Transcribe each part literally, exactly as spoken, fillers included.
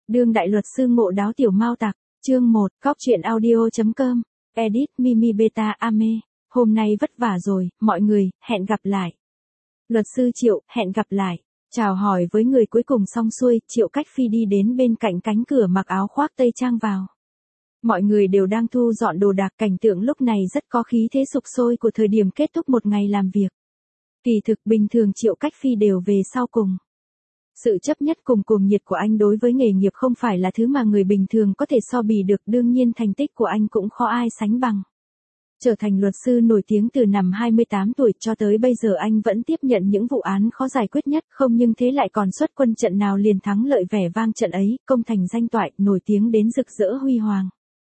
Đương đại luật sư ngộ đáo tiểu mao tặc, chương một, cóc truyện audio chấm com, edit Mimi Beta Ame. Hôm nay vất vả rồi, mọi người, hẹn gặp lại. Luật sư Triệu, hẹn gặp lại. Chào hỏi với người cuối cùng xong xuôi, Triệu Cách Phi đi đến bên cạnh cánh cửa mặc áo khoác tây trang vào. Mọi người đều đang thu dọn đồ đạc, cảnh tượng lúc này rất có khí thế sục sôi của thời điểm kết thúc một ngày làm việc. Kỳ thực bình thường Triệu Cách Phi đều về sau cùng. Sự chấp nhất cùng cuồng nhiệt của anh đối với nghề nghiệp không phải là thứ mà người bình thường có thể so bì được, đương nhiên thành tích của anh cũng khó ai sánh bằng. Trở thành luật sư nổi tiếng từ năm hai mươi tám tuổi cho tới bây giờ, anh vẫn tiếp nhận những vụ án khó giải quyết nhất, không nhưng thế lại còn xuất quân trận nào liền thắng lợi, vẻ vang trận ấy, công thành danh toại, nổi tiếng đến rực rỡ huy hoàng.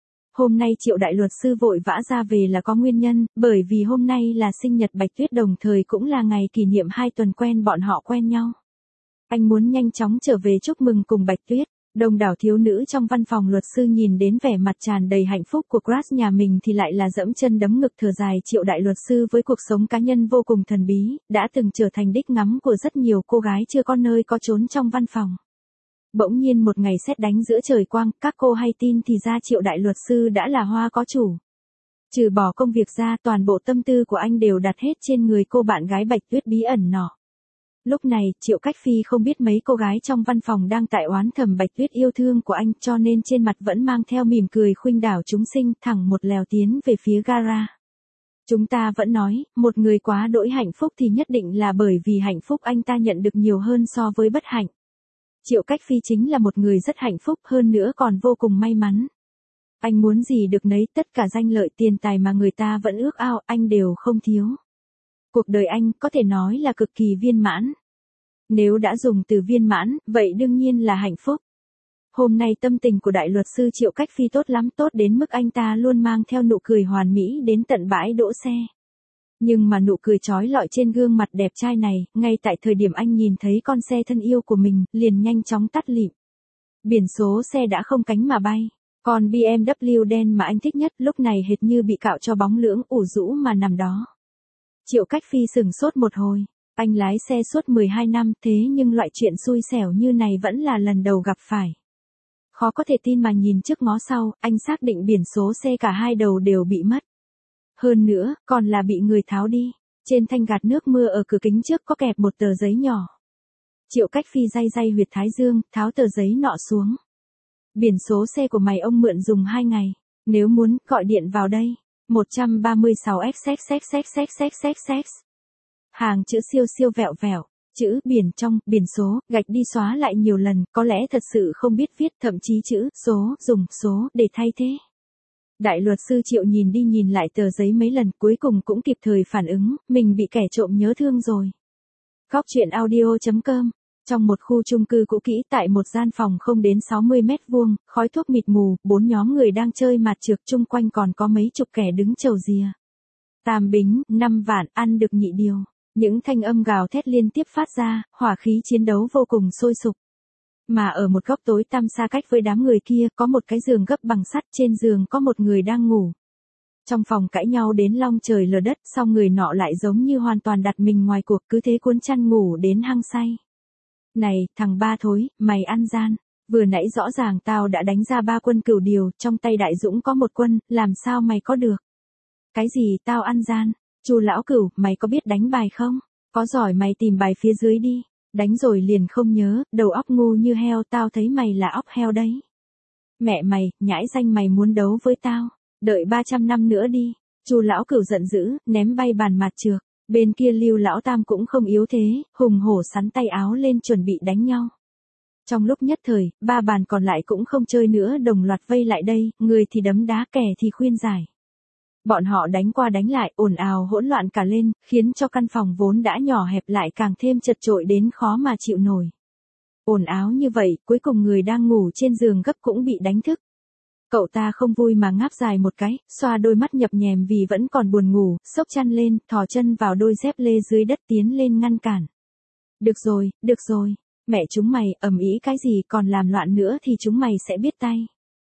Hôm nay Triệu đại luật sư vội vã ra về là có nguyên nhân, bởi vì hôm nay là sinh nhật Bạch Tuyết, đồng thời cũng là ngày kỷ niệm hai tuần quen bọn họ quen nhau. Anh muốn nhanh chóng trở về chúc mừng cùng Bạch Tuyết. Đông đảo thiếu nữ trong văn phòng luật sư nhìn đến vẻ mặt tràn đầy hạnh phúc của Grace nhà mình thì lại là dẫm chân đấm ngực thở dài. Triệu đại luật sư với cuộc sống cá nhân vô cùng thần bí, đã từng trở thành đích ngắm của rất nhiều cô gái chưa có nơi có trốn trong văn phòng. Bỗng nhiên một ngày sét đánh giữa trời quang, các cô hay tin thì ra Triệu đại luật sư đã là hoa có chủ. Trừ bỏ công việc ra, toàn bộ tâm tư của anh đều đặt hết trên người cô bạn gái Bạch Tuyết bí ẩn nọ. Lúc này, Triệu Cách Phi không biết mấy cô gái trong văn phòng đang tại oán thầm Bạch Tuyết yêu thương của anh, cho nên trên mặt vẫn mang theo mỉm cười khuynh đảo chúng sinh, thẳng một lèo tiến về phía gara. Chúng ta vẫn nói, một người quá đỗi hạnh phúc thì nhất định là bởi vì hạnh phúc anh ta nhận được nhiều hơn so với bất hạnh. Triệu Cách Phi chính là một người rất hạnh phúc, hơn nữa còn vô cùng may mắn. Anh muốn gì được nấy, tất cả danh lợi tiền tài mà người ta vẫn ước ao, anh đều không thiếu. Cuộc đời anh có thể nói là cực kỳ viên mãn. Nếu đã dùng từ viên mãn, vậy đương nhiên là hạnh phúc. Hôm nay tâm tình của đại luật sư Triệu Cách Phi tốt lắm, tốt đến mức anh ta luôn mang theo nụ cười hoàn mỹ đến tận bãi đỗ xe. Nhưng mà nụ cười trói lọi trên gương mặt đẹp trai này, ngay tại thời điểm anh nhìn thấy con xe thân yêu của mình, liền nhanh chóng tắt lịm. Biển số xe đã không cánh mà bay. Còn bê em vê đen mà anh thích nhất lúc này hệt như bị cạo cho bóng lưỡng ủ rũ mà nằm đó. Triệu Cách Phi sừng sốt một hồi, anh lái xe suốt mười hai năm thế nhưng loại chuyện xui xẻo như này vẫn là lần đầu gặp phải. Khó có thể tin mà nhìn trước ngó sau, anh xác định biển số xe cả hai đầu đều bị mất. Hơn nữa, còn là bị người tháo đi. Trên thanh gạt nước mưa ở cửa kính trước có kẹp một tờ giấy nhỏ. Triệu Cách Phi day day huyệt thái dương, tháo tờ giấy nọ xuống. Biển số xe của mày ông mượn dùng hai ngày, nếu muốn, gọi điện vào đây. một ba sáu x x x x x x x x. Hàng chữ siêu siêu vẹo vẹo, chữ biển trong, biển số, gạch đi xóa lại nhiều lần, có lẽ thật sự không biết viết, thậm chí chữ, số, dùng, số, để thay thế. Đại luật sư Triệu nhìn đi nhìn lại tờ giấy mấy lần, cuối cùng cũng kịp thời phản ứng, mình bị kẻ trộm nhớ thương rồi. Cóc truyện audio chấm com. Trong một khu chung cư cũ kỹ, tại một gian phòng không đến sáu mươi mét vuông, khói thuốc mịt mù, bốn nhóm người đang chơi mạt trược, chung quanh còn có mấy chục kẻ đứng chầu rìa. Tam bính, năm vạn, ăn được nhị điều. Những thanh âm gào thét liên tiếp phát ra, hỏa khí chiến đấu vô cùng sôi sục. Mà ở một góc tối tăm xa cách với đám người kia, có một cái giường gấp bằng sắt, trên giường có một người đang ngủ. Trong phòng cãi nhau đến long trời lở đất, sau người nọ lại giống như hoàn toàn đặt mình ngoài cuộc, cứ thế cuốn chăn ngủ đến hăng say. Này, thằng ba thối, mày ăn gian. Vừa nãy rõ ràng tao đã đánh ra ba quân cửu điều, trong tay Đại Dũng có một quân, làm sao mày có được? Cái gì tao ăn gian? Chu lão cửu, mày có biết đánh bài không? Có giỏi mày tìm bài phía dưới đi. Đánh rồi liền không nhớ, đầu óc ngu như heo, tao thấy mày là óc heo đấy. Mẹ mày, nhãi danh mày muốn đấu với tao. Đợi ba trăm năm nữa đi. Chu lão cửu giận dữ, ném bay bàn mạt trược. Bên kia Lưu lão tam cũng không yếu thế, hùng hổ sắn tay áo lên chuẩn bị đánh nhau. Trong lúc nhất thời, ba bàn còn lại cũng không chơi nữa, đồng loạt vây lại đây, người thì đấm đá, kẻ thì khuyên giải. Bọn họ đánh qua đánh lại, ồn ào hỗn loạn cả lên, khiến cho căn phòng vốn đã nhỏ hẹp lại càng thêm chật chội đến khó mà chịu nổi. Ồn ào như vậy, cuối cùng người đang ngủ trên giường gấp cũng bị đánh thức. Cậu ta không vui mà ngáp dài một cái, xoa đôi mắt nhập nhèm vì vẫn còn buồn ngủ, xốc chăn lên, thò chân vào đôi dép lê dưới đất tiến lên ngăn cản. Được rồi, được rồi, mẹ chúng mày, ầm ĩ cái gì, còn làm loạn nữa thì chúng mày sẽ biết tay.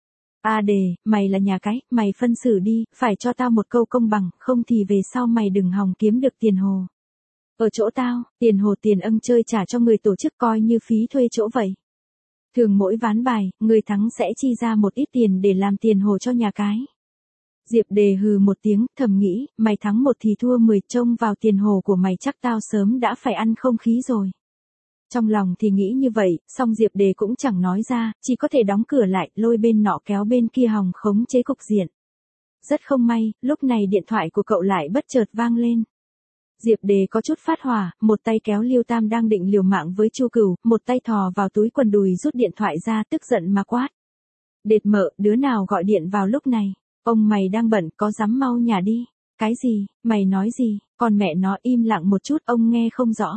A đề, mày là nhà cái, mày phân xử đi, phải cho tao một câu công bằng, không thì về sau mày đừng hòng kiếm được tiền hồ. Ở chỗ tao, tiền hồ tiền ân chơi trả cho người tổ chức coi như phí thuê chỗ vậy. Thường mỗi ván bài, người thắng sẽ chi ra một ít tiền để làm tiền hồ cho nhà cái. Diệp Đề hừ một tiếng, thầm nghĩ, mày thắng một thì thua mười, trông vào tiền hồ của mày chắc tao sớm đã phải ăn không khí rồi. Trong lòng thì nghĩ như vậy, song Diệp Đề cũng chẳng nói ra, chỉ có thể đóng cửa lại, lôi bên nọ kéo bên kia hòng khống chế cục diện. Rất không may, lúc này điện thoại của cậu lại bất chợt vang lên. Diệp Đề có chút phát hỏa, một tay kéo Liêu Tam đang định liều mạng với Chu Cửu, một tay thò vào túi quần đùi rút điện thoại ra, tức giận mà quát. Đệt mợ, đứa nào gọi điện vào lúc này? Ông mày đang bận, có dám mau nhà đi. Cái gì, mày nói gì, còn mẹ nó im lặng một chút, ông nghe không rõ.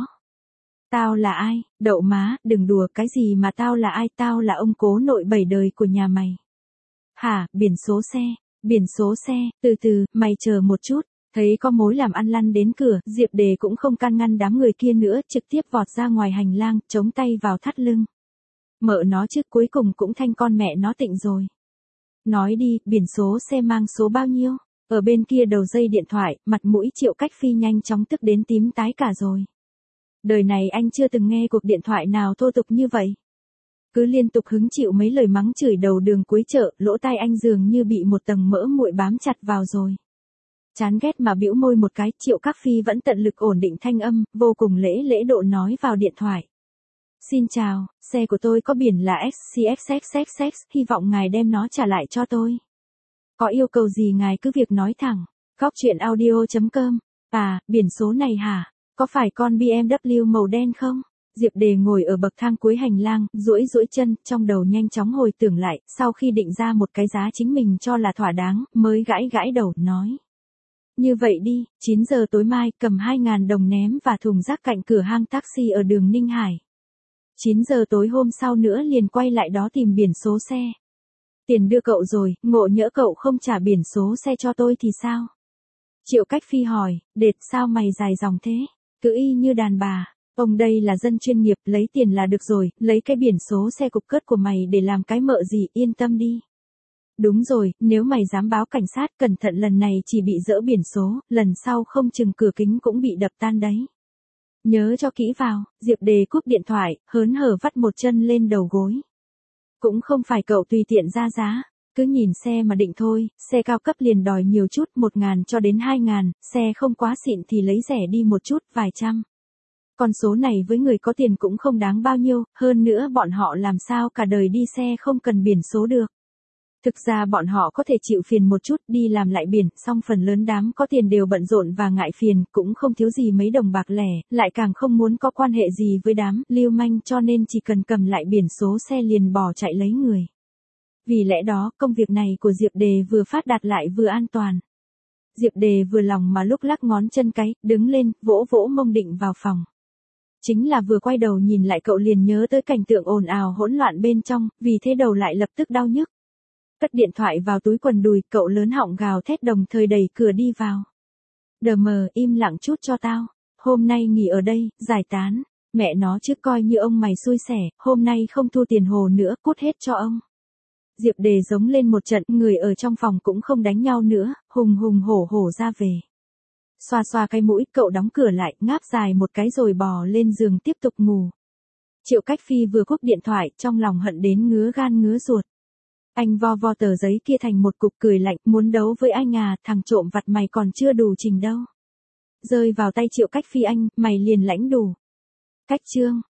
Tao là ai, đậu má, đừng đùa, cái gì mà tao là ai, tao là ông cố nội bảy đời của nhà mày. Hả, biển số xe, biển số xe, từ từ, mày chờ một chút. Thấy có mối làm ăn lăn đến cửa, Diệp Đề cũng không can ngăn đám người kia nữa, trực tiếp vọt ra ngoài hành lang, chống tay vào thắt lưng. Mợ nó chứ, cuối cùng cũng thanh con mẹ nó tịnh rồi. Nói đi, biển số xe mang số bao nhiêu? Ở bên kia đầu dây điện thoại, mặt mũi Triệu Cách Phi nhanh chóng tức đến tím tái cả rồi. Đời này anh chưa từng nghe cuộc điện thoại nào thô tục như vậy. Cứ liên tục hứng chịu mấy lời mắng chửi đầu đường cuối chợ, lỗ tai anh dường như bị một tầng mỡ nguội bám chặt vào rồi. Chán ghét mà bĩu môi một cái, Triệu Các Phi vẫn tận lực ổn định thanh âm, vô cùng lễ lễ độ nói vào điện thoại. Xin chào, xe của tôi có biển là ích xê ích ích ích ích, hy vọng ngài đem nó trả lại cho tôi. Có yêu cầu gì ngài cứ việc nói thẳng. Góc truyện audio chấm com. À, biển số này hả? Có phải con bê em vê màu đen không? Diệp Đề ngồi ở bậc thang cuối hành lang, duỗi duỗi chân, trong đầu nhanh chóng hồi tưởng lại, sau khi định ra một cái giá chính mình cho là thỏa đáng, mới gãi gãi đầu, nói. Như vậy đi, chín giờ tối mai, cầm hai ngàn đồng ném và thùng rác cạnh cửa hang taxi ở đường Ninh Hải. chín giờ tối hôm sau nữa liền quay lại đó tìm biển số xe. Tiền đưa cậu rồi, ngộ nhỡ cậu không trả biển số xe cho tôi thì sao? Triệu Cách Phi hỏi, đệt sao mày dài dòng thế? Cứ y như đàn bà. Ông đây là dân chuyên nghiệp, lấy tiền là được rồi, lấy cái biển số xe cục cất của mày để làm cái mợ gì, yên tâm đi. Đúng rồi, nếu mày dám báo cảnh sát, cẩn thận lần này chỉ bị dỡ biển số, lần sau không chừng cửa kính cũng bị đập tan đấy. Nhớ cho kỹ vào. Diệp Đề cúp điện thoại, hớn hở vắt một chân lên đầu gối. Cũng không phải cậu tùy tiện ra giá, cứ nhìn xe mà định thôi, xe cao cấp liền đòi nhiều chút, một ngàn cho đến hai ngàn, xe không quá xịn thì lấy rẻ đi một chút, vài trăm. Con số này với người có tiền cũng không đáng bao nhiêu, hơn nữa bọn họ làm sao cả đời đi xe không cần biển số được. Thực ra bọn họ có thể chịu phiền một chút đi làm lại biển, song phần lớn đám có tiền đều bận rộn và ngại phiền, cũng không thiếu gì mấy đồng bạc lẻ, lại càng không muốn có quan hệ gì với đám lưu manh, cho nên chỉ cần cầm lại biển số xe liền bỏ chạy lấy người. Vì lẽ đó, công việc này của Diệp Đề vừa phát đạt lại vừa an toàn. Diệp Đề vừa lòng mà lúc lắc ngón chân cái, đứng lên, vỗ vỗ mông định vào phòng. Chính là vừa quay đầu nhìn lại cậu liền nhớ tới cảnh tượng ồn ào hỗn loạn bên trong, vì thế đầu lại lập tức đau nhức. Cất điện thoại vào túi quần đùi, cậu lớn họng gào thét đồng thời đẩy cửa đi vào. Đờ mờ, im lặng chút cho tao. Hôm nay nghỉ ở đây, giải tán. Mẹ nó chứ coi như ông mày xui xẻ, hôm nay không thu tiền hồ nữa, cút hết cho ông. Diệp Đề giống lên một trận, người ở trong phòng cũng không đánh nhau nữa, hùng hùng hổ hổ ra về. Xoa xoa cái mũi, cậu đóng cửa lại, ngáp dài một cái rồi bò lên giường tiếp tục ngủ. Triệu Cách Phi vừa cúp điện thoại, trong lòng hận đến ngứa gan ngứa ruột. Anh vo vo tờ giấy kia thành một cục cười lạnh, muốn đấu với anh à, thằng trộm vặt mày còn chưa đủ trình đâu. Rơi vào tay Triệu Cách Phi anh, mày liền lãnh đủ. Cách chương.